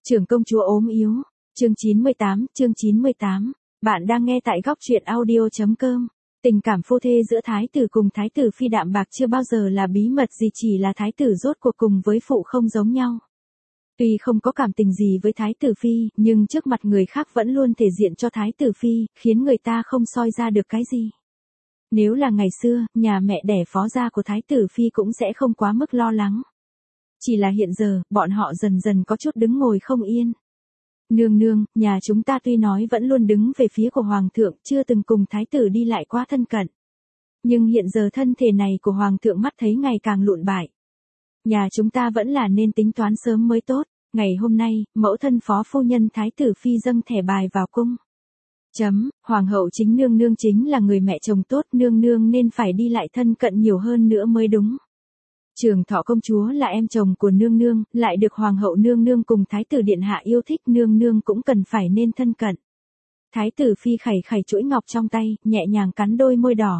Trưởng công chúa ốm yếu. Chương 98. Bạn đang nghe tại góc truyện audio.com. Tình cảm phu thê giữa thái tử cùng thái tử phi đạm bạc chưa bao giờ là bí mật gì, chỉ là thái tử rốt cuộc cùng với phụ không giống nhau. Tuy không có cảm tình gì với thái tử phi, nhưng trước mặt người khác vẫn luôn thể diện cho thái tử phi, khiến người ta không soi ra được cái gì. Nếu là ngày xưa, nhà mẹ đẻ phó gia của thái tử phi cũng sẽ không quá mức lo lắng. Chỉ là hiện giờ, bọn họ dần dần có chút đứng ngồi không yên. Nương nương, nhà chúng ta tuy nói vẫn luôn đứng về phía của hoàng thượng, chưa từng cùng thái tử đi lại quá thân cận. Nhưng hiện giờ thân thể này của hoàng thượng mắt thấy ngày càng lụn bại. Nhà chúng ta vẫn là nên tính toán sớm mới tốt. Ngày hôm nay, mẫu thân phó phu nhân thái tử phi dâng thẻ bài vào cung. Hoàng hậu chính nương nương chính là người mẹ chồng tốt, nương nương nên phải đi lại thân cận nhiều hơn nữa mới đúng. Trường Thọ công chúa là em chồng của nương nương, lại được hoàng hậu nương nương cùng thái tử điện hạ yêu thích, nương nương cũng cần phải nên thân cận. Thái tử phi khẩy khẩy chuỗi ngọc trong tay, nhẹ nhàng cắn đôi môi đỏ.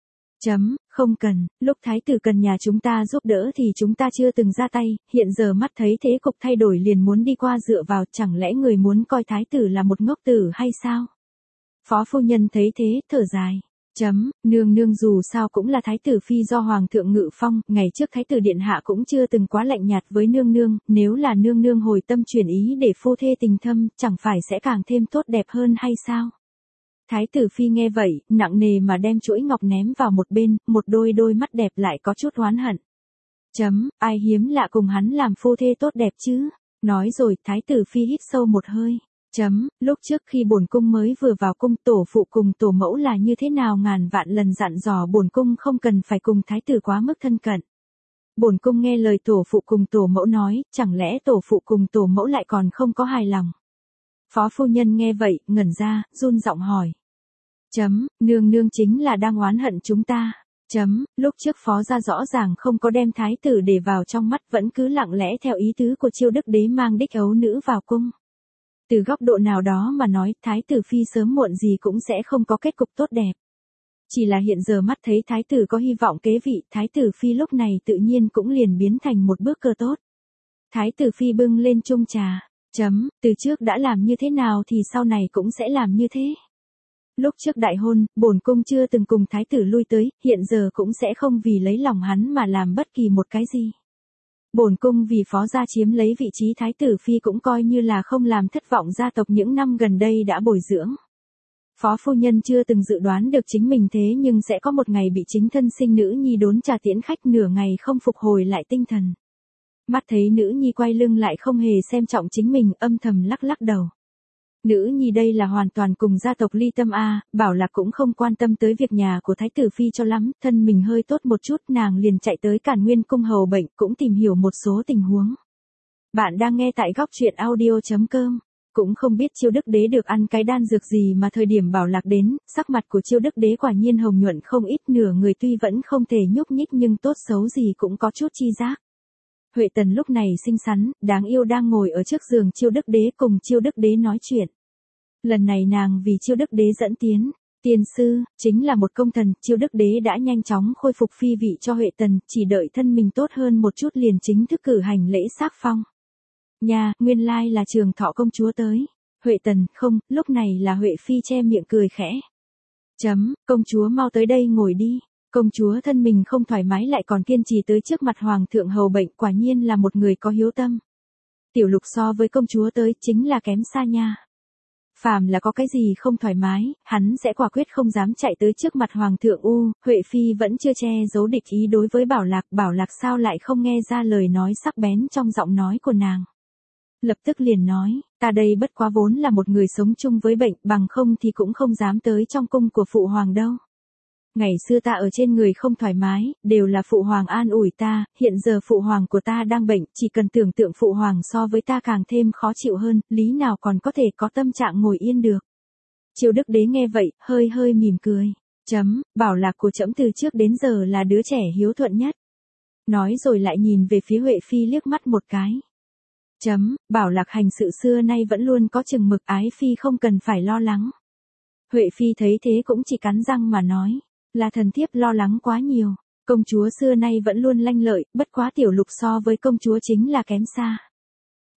Không cần, lúc thái tử cần nhà chúng ta giúp đỡ thì chúng ta chưa từng ra tay, hiện giờ mắt thấy thế cục thay đổi liền muốn đi qua dựa vào, chẳng lẽ người muốn coi thái tử là một ngốc tử hay sao? Phó phu nhân thấy thế, thở dài. Nương nương dù sao cũng là thái tử phi do hoàng thượng ngự phong, ngày trước thái tử điện hạ cũng chưa từng quá lạnh nhạt với nương nương, nếu là nương nương hồi tâm chuyển ý để phu thê tình thâm, chẳng phải sẽ càng thêm tốt đẹp hơn hay sao? Thái tử phi nghe vậy, nặng nề mà đem chuỗi ngọc ném vào một bên, một đôi mắt đẹp lại có chút oán hận. Ai hiếm lạ cùng hắn làm phu thê tốt đẹp chứ? Nói rồi, thái tử phi hít sâu một hơi. Lúc trước khi bổn cung mới vừa vào cung, tổ phụ cùng tổ mẫu là như thế nào ngàn vạn lần dặn dò bổn cung không cần phải cùng thái tử quá mức thân cận. Bổn cung nghe lời tổ phụ cùng tổ mẫu nói, chẳng lẽ tổ phụ cùng tổ mẫu lại còn không có hài lòng? Phó phu nhân nghe vậy, ngẩn ra, run giọng hỏi. Nương nương chính là đang oán hận chúng ta. Lúc trước phó gia rõ ràng không có đem thái tử để vào trong mắt, vẫn cứ lặng lẽ theo ý tứ của Chiêu Đức Đế mang đích ấu nữ vào cung. Từ góc độ nào đó mà nói, thái tử phi sớm muộn gì cũng sẽ không có kết cục tốt đẹp. Chỉ là hiện giờ mắt thấy thái tử có hy vọng kế vị, thái tử phi lúc này tự nhiên cũng liền biến thành một bước cơ tốt. Thái tử phi bưng lên chung trà. Từ trước đã làm như thế nào thì sau này cũng sẽ làm như thế. Lúc trước đại hôn, bổn cung chưa từng cùng thái tử lui tới, hiện giờ cũng sẽ không vì lấy lòng hắn mà làm bất kỳ một cái gì. Bổn cung vì phó gia chiếm lấy vị trí thái tử phi cũng coi như là không làm thất vọng gia tộc những năm gần đây đã bồi dưỡng. Phó phu nhân chưa từng dự đoán được chính mình thế nhưng sẽ có một ngày bị chính thân sinh nữ nhi đốn trà tiễn khách, nửa ngày không phục hồi lại tinh thần. Mắt thấy nữ nhi quay lưng lại không hề xem trọng chính mình, âm thầm lắc lắc đầu. Nữ nhi đây là hoàn toàn cùng gia tộc ly tâm a, Bảo Lạc cũng không quan tâm tới việc nhà của thái tử phi cho lắm, thân mình hơi tốt một chút nàng liền chạy tới Càn Nguyên cung hầu bệnh, cũng tìm hiểu một số tình huống. Bạn đang nghe tại góc truyện audio.com. Cũng không biết Chiêu Đức Đế được ăn cái đan dược gì mà thời điểm Bảo Lạc đến, sắc mặt của Chiêu Đức Đế quả nhiên hồng nhuận không ít, nửa người tuy vẫn không thể nhúc nhích nhưng tốt xấu gì cũng có chút chi giác. Huệ Tần lúc này xinh xắn, đáng yêu đang ngồi ở trước giường Chiêu Đức Đế cùng Chiêu Đức Đế nói chuyện. Lần này nàng vì Chiêu Đức Đế dẫn tiến. Tiên sư, chính là một công thần, Chiêu Đức Đế đã nhanh chóng khôi phục phi vị cho Huệ Tần, chỉ đợi thân mình tốt hơn một chút liền chính thức cử hành lễ xác phong. Nha, nguyên lai là Trường Thọ công chúa tới. Huệ Tần, không, lúc này là Huệ Phi che miệng cười khẽ. Công chúa mau tới đây ngồi đi. Công chúa thân mình không thoải mái lại còn kiên trì tới trước mặt hoàng thượng hầu bệnh, quả nhiên là một người có hiếu tâm. Tiểu Lục so với công chúa tới chính là kém xa nha. Phàm là có cái gì không thoải mái, hắn sẽ quả quyết không dám chạy tới trước mặt hoàng thượng. Huệ Phi vẫn chưa che giấu địch ý đối với Bảo Lạc sao lại không nghe ra lời nói sắc bén trong giọng nói của nàng. Lập tức liền nói, ta đây bất quá vốn là một người sống chung với bệnh, bằng không thì cũng không dám tới trong cung của phụ hoàng đâu. Ngày xưa ta ở trên người không thoải mái, đều là phụ hoàng an ủi ta, hiện giờ phụ hoàng của ta đang bệnh, chỉ cần tưởng tượng phụ hoàng so với ta càng thêm khó chịu hơn, lý nào còn có thể có tâm trạng ngồi yên được. Chiêu Đức Đế nghe vậy, hơi mỉm cười. Bảo Lạc của trẫm từ trước đến giờ là đứa trẻ hiếu thuận nhất. Nói rồi lại nhìn về phía Huệ Phi liếc mắt một cái. Bảo Lạc hành sự xưa nay vẫn luôn có chừng mực, ái Phi không cần phải lo lắng. Huệ Phi thấy thế cũng chỉ cắn răng mà nói. Là thần thiếp lo lắng quá nhiều. Công chúa xưa nay vẫn luôn lanh lợi, bất quá Tiểu Lục so với công chúa chính là kém xa.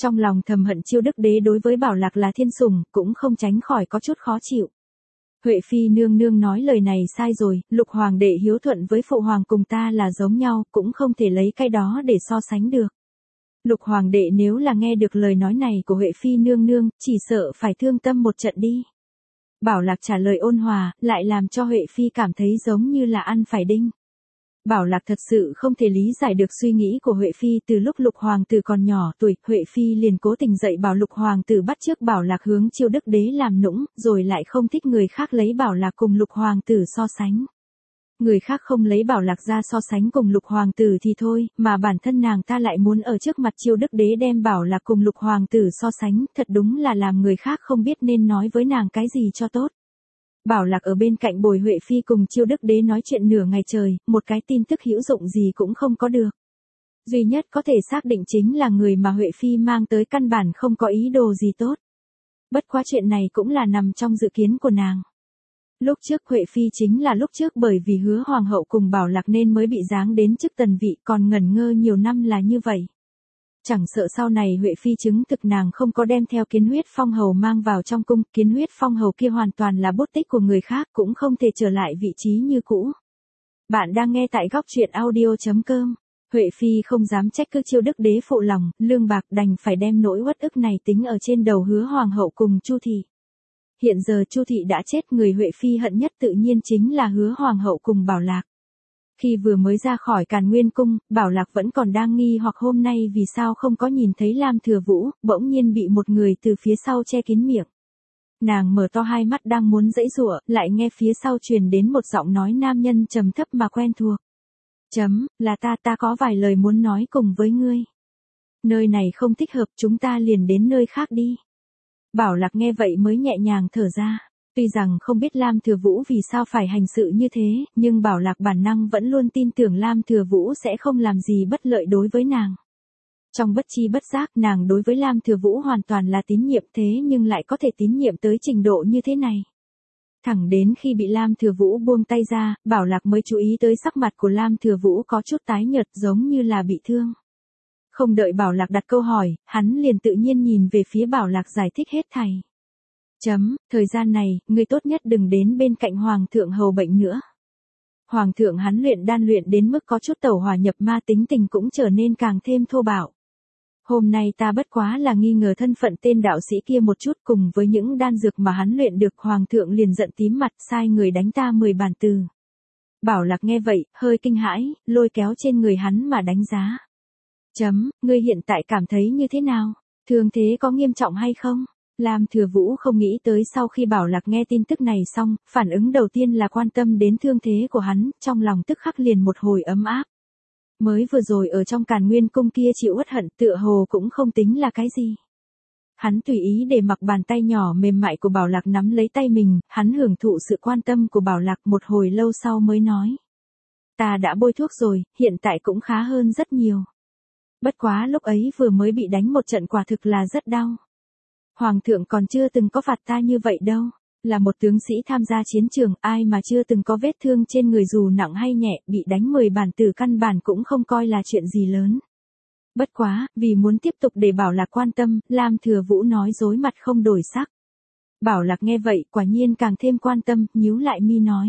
Trong lòng thầm hận Chiêu Đức Đế đối với Bảo Lạc là thiên sủng, cũng không tránh khỏi có chút khó chịu. Huệ Phi nương nương nói lời này sai rồi, Lục Hoàng đệ hiếu thuận với Phụ Hoàng cùng ta là giống nhau, cũng không thể lấy cái đó để so sánh được. Lục Hoàng đệ nếu là nghe được lời nói này của Huệ Phi nương nương, chỉ sợ phải thương tâm một trận đi. Bảo Lạc trả lời ôn hòa, lại làm cho Huệ Phi cảm thấy giống như là ăn phải đinh. Bảo Lạc thật sự không thể lý giải được suy nghĩ của Huệ Phi. Từ lúc Lục Hoàng tử còn nhỏ tuổi, Huệ Phi liền cố tình dạy bảo Lục Hoàng tử bắt chước Bảo Lạc hướng Chiêu Đức Đế làm nũng, rồi lại không thích người khác lấy Bảo Lạc cùng Lục Hoàng tử so sánh. Người khác không lấy Bảo Lạc ra so sánh cùng Lục Hoàng tử thì thôi, mà bản thân nàng ta lại muốn ở trước mặt Chiêu Đức Đế đem Bảo Lạc cùng Lục Hoàng tử so sánh, thật đúng là làm người khác không biết nên nói với nàng cái gì cho tốt. Bảo Lạc ở bên cạnh bồi Huệ Phi cùng Chiêu Đức Đế nói chuyện nửa ngày trời, một cái tin tức hữu dụng gì cũng không có được. Duy nhất có thể xác định chính là người mà Huệ Phi mang tới căn bản không có ý đồ gì tốt. Bất quá chuyện này cũng là nằm trong dự kiến của nàng. Lúc trước Huệ Phi chính là lúc trước bởi vì hứa hoàng hậu cùng Bảo Lạc nên mới bị giáng đến chức tần vị, còn ngẩn ngơ nhiều năm là như vậy. Chẳng sợ sau này Huệ Phi chứng thực nàng không có đem theo Kiến Huyết Phong hầu mang vào trong cung, Kiến Huyết Phong hầu kia hoàn toàn là bút tích của người khác, cũng không thể trở lại vị trí như cũ. Bạn đang nghe tại góc truyện audio.com. Huệ Phi không dám trách cứ Chiêu Đức Đế phụ lòng, lương bạc đành phải đem nỗi uất ức này tính ở trên đầu hứa hoàng hậu cùng Chu thị. Hiện giờ Chu thị đã chết, người Huệ Phi hận nhất tự nhiên chính là hứa hoàng hậu cùng Bảo Lạc. Khi vừa mới ra khỏi Càn Nguyên cung, Bảo Lạc vẫn còn đang nghi hoặc hôm nay vì sao không có nhìn thấy Lam Thừa Vũ, bỗng nhiên bị một người từ phía sau che kín miệng. Nàng mở to hai mắt đang muốn giãy giụa, lại nghe phía sau truyền đến một giọng nói nam nhân trầm thấp mà quen thuộc. Là ta có vài lời muốn nói cùng với ngươi. Nơi này không thích hợp, chúng ta liền đến nơi khác đi. Bảo Lạc nghe vậy mới nhẹ nhàng thở ra. Tuy rằng không biết Lam Thừa Vũ vì sao phải hành sự như thế, nhưng Bảo Lạc bản năng vẫn luôn tin tưởng Lam Thừa Vũ sẽ không làm gì bất lợi đối với nàng. Trong bất chi bất giác nàng đối với Lam Thừa Vũ hoàn toàn là tín nhiệm, thế nhưng lại có thể tín nhiệm tới trình độ như thế này. Thẳng đến khi bị Lam Thừa Vũ buông tay ra, Bảo Lạc mới chú ý tới sắc mặt của Lam Thừa Vũ có chút tái nhợt giống như là bị thương. Không đợi Bảo Lạc đặt câu hỏi, hắn liền tự nhiên nhìn về phía Bảo Lạc giải thích hết thảy. Thời gian này, ngươi tốt nhất đừng đến bên cạnh Hoàng thượng hầu bệnh nữa. Hoàng thượng hắn luyện đan luyện đến mức có chút tẩu hỏa nhập ma, tính tình cũng trở nên càng thêm thô bạo. Hôm nay ta bất quá là nghi ngờ thân phận tên đạo sĩ kia một chút, cùng với những đan dược mà hắn luyện được, Hoàng thượng liền giận tím mặt sai người đánh ta 10 bàn từ. Bảo Lạc nghe vậy, hơi kinh hãi, lôi kéo trên người hắn mà đánh giá. Ngươi hiện tại cảm thấy như thế nào? Thương thế có nghiêm trọng hay không? Lam Thừa Vũ không nghĩ tới sau khi Bảo Lạc nghe tin tức này xong, phản ứng đầu tiên là quan tâm đến thương thế của hắn, trong lòng tức khắc liền một hồi ấm áp. Mới vừa rồi ở trong Càn Nguyên cung kia chịu uất hận tựa hồ cũng không tính là cái gì. Hắn tùy ý để mặc bàn tay nhỏ mềm mại của Bảo Lạc nắm lấy tay mình, hắn hưởng thụ sự quan tâm của Bảo Lạc, một hồi lâu sau mới nói. Ta đã bôi thuốc rồi, hiện tại cũng khá hơn rất nhiều. Bất quá lúc ấy vừa mới bị đánh một trận quả thực là rất đau. Hoàng thượng còn chưa từng có phạt ta như vậy đâu. Là một tướng sĩ tham gia chiến trường, ai mà chưa từng có vết thương trên người dù nặng hay nhẹ, bị đánh 10 bàn từ căn bản cũng không coi là chuyện gì lớn. Bất quá, vì muốn tiếp tục để Bảo Lạc quan tâm, Lam Thừa Vũ nói dối mặt không đổi sắc. Bảo Lạc nghe vậy, quả nhiên càng thêm quan tâm, nhíu lại mi nói.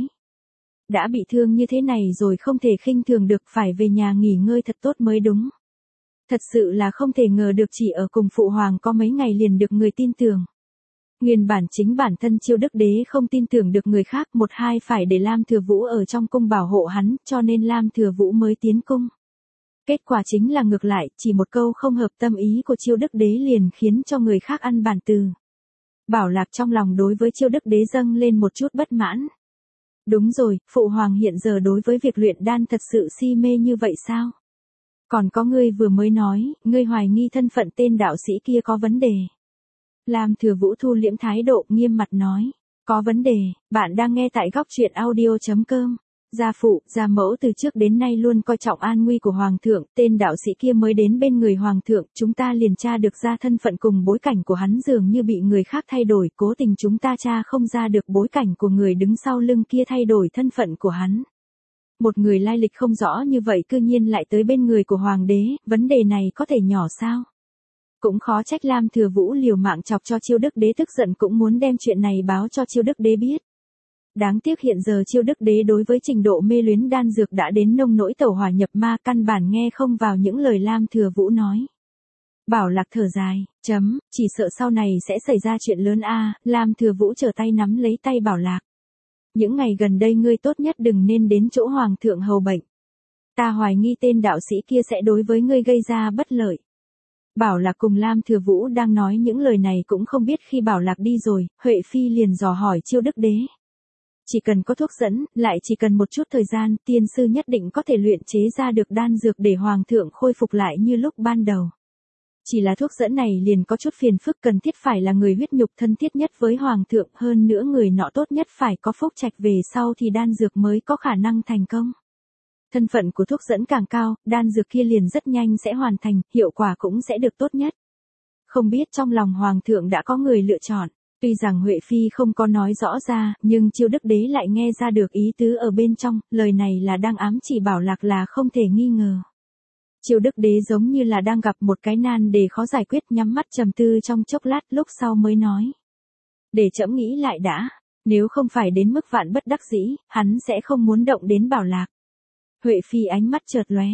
Đã bị thương như thế này rồi không thể khinh thường được, phải về nhà nghỉ ngơi thật tốt mới đúng. Thật sự là không thể ngờ được chỉ ở cùng Phụ Hoàng có mấy ngày liền được người tin tưởng. Nguyên bản chính bản thân Chiêu Đức Đế không tin tưởng được người khác, một hai phải để Lam Thừa Vũ ở trong cung bảo hộ hắn, cho nên Lam Thừa Vũ mới tiến cung. Kết quả chính là ngược lại, chỉ một câu không hợp tâm ý của Chiêu Đức Đế liền khiến cho người khác ăn bàn từ. Bảo Lạc trong lòng đối với Chiêu Đức Đế dâng lên một chút bất mãn. Đúng rồi, Phụ Hoàng hiện giờ đối với việc luyện đan thật sự si mê như vậy sao? Còn có ngươi vừa mới nói, ngươi hoài nghi thân phận tên đạo sĩ kia có vấn đề. Lam Thừa Vũ thu liễm thái độ, nghiêm mặt nói. Có vấn đề, bạn đang nghe tại góc truyện audio.com. Gia phụ, gia mẫu từ trước đến nay luôn coi trọng an nguy của Hoàng thượng, tên đạo sĩ kia mới đến bên người Hoàng thượng, chúng ta liền tra được ra thân phận cùng bối cảnh của hắn dường như bị người khác thay đổi, cố tình chúng ta tra không ra được bối cảnh của người đứng sau lưng kia thay đổi thân phận của hắn. Một người lai lịch không rõ như vậy cư nhiên lại tới bên người của Hoàng đế, vấn đề này có thể nhỏ sao? Cũng khó trách Lam Thừa Vũ liều mạng chọc cho Chiêu Đức Đế tức giận cũng muốn đem chuyện này báo cho Chiêu Đức Đế biết. Đáng tiếc hiện giờ Chiêu Đức Đế đối với trình độ mê luyến đan dược đã đến nông nỗi tẩu hỏa nhập ma, căn bản nghe không vào những lời Lam Thừa Vũ nói. Bảo Lạc thở dài, chỉ sợ sau này sẽ xảy ra chuyện lớn a. Lam Thừa Vũ trở tay nắm lấy tay Bảo Lạc. Những ngày gần đây ngươi tốt nhất đừng nên đến chỗ hoàng thượng hầu bệnh. Ta hoài nghi tên đạo sĩ kia sẽ đối với ngươi gây ra bất lợi. Bảo Lạc cùng Lam Thừa Vũ đang nói những lời này cũng không biết khi Bảo Lạc đi rồi, Huệ Phi liền dò hỏi Chiêu Đức Đế. Chỉ cần có thuốc dẫn, lại chỉ cần một chút thời gian, tiên sư nhất định có thể luyện chế ra được đan dược để hoàng thượng khôi phục lại như lúc ban đầu. Chỉ là thuốc dẫn này liền có chút phiền phức, cần thiết phải là người huyết nhục thân thiết nhất với hoàng thượng, hơn nữa người nọ tốt nhất phải có phúc trạch về sau thì đan dược mới có khả năng thành công. Thân phận của thuốc dẫn càng cao, đan dược kia liền rất nhanh sẽ hoàn thành, hiệu quả cũng sẽ được tốt nhất. Không biết trong lòng hoàng thượng đã có người lựa chọn. Tuy rằng Huệ Phi không có nói rõ ra, nhưng Chiêu Đức Đế lại nghe ra được ý tứ ở bên trong, lời này là đang ám chỉ Bảo Lạc là không thể nghi ngờ. Chiêu Đức Đế giống như là đang gặp một cái nan đề khó giải quyết, nhắm mắt trầm tư trong chốc lát, lúc sau mới nói. Để trẫm nghĩ lại đã, nếu không phải đến mức vạn bất đắc dĩ, hắn sẽ không muốn động đến Bảo Lạc. Huệ Phi ánh mắt chợt lóe.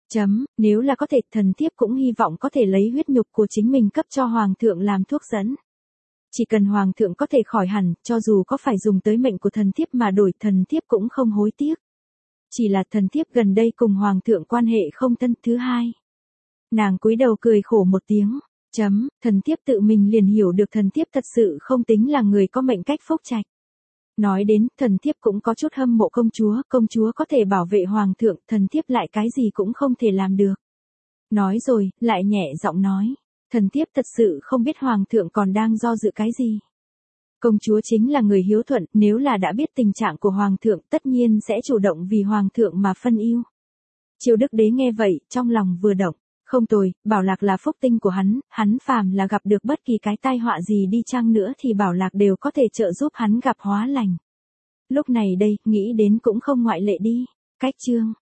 Nếu là có thể, thần thiếp cũng hy vọng có thể lấy huyết nhục của chính mình cấp cho hoàng thượng làm thuốc dẫn. Chỉ cần hoàng thượng có thể khỏi hẳn, cho dù có phải dùng tới mệnh của thần thiếp mà đổi, thần thiếp cũng không hối tiếc. Chỉ là thần thiếp gần đây cùng hoàng thượng quan hệ không thân. Thứ hai, nàng cúi đầu cười khổ một tiếng. Thần thiếp tự mình liền hiểu được thần thiếp thật sự không tính là người có mệnh cách phúc trạch. Nói đến, thần thiếp cũng có chút hâm mộ công chúa có thể bảo vệ hoàng thượng, thần thiếp lại cái gì cũng không thể làm được. Nói rồi, lại nhẹ giọng nói, thần thiếp thật sự không biết hoàng thượng còn đang do dự cái gì. Công chúa chính là người hiếu thuận, nếu là đã biết tình trạng của hoàng thượng tất nhiên sẽ chủ động vì hoàng thượng mà phân ưu. Chiêu Đức Đế nghe vậy, trong lòng vừa động, không tồi, Bảo Lạc là phúc tinh của hắn phàm là gặp được bất kỳ cái tai họa gì đi chăng nữa thì Bảo Lạc đều có thể trợ giúp hắn gặp hóa lành. Lúc này đây, nghĩ đến cũng không ngoại lệ đi. Cách chương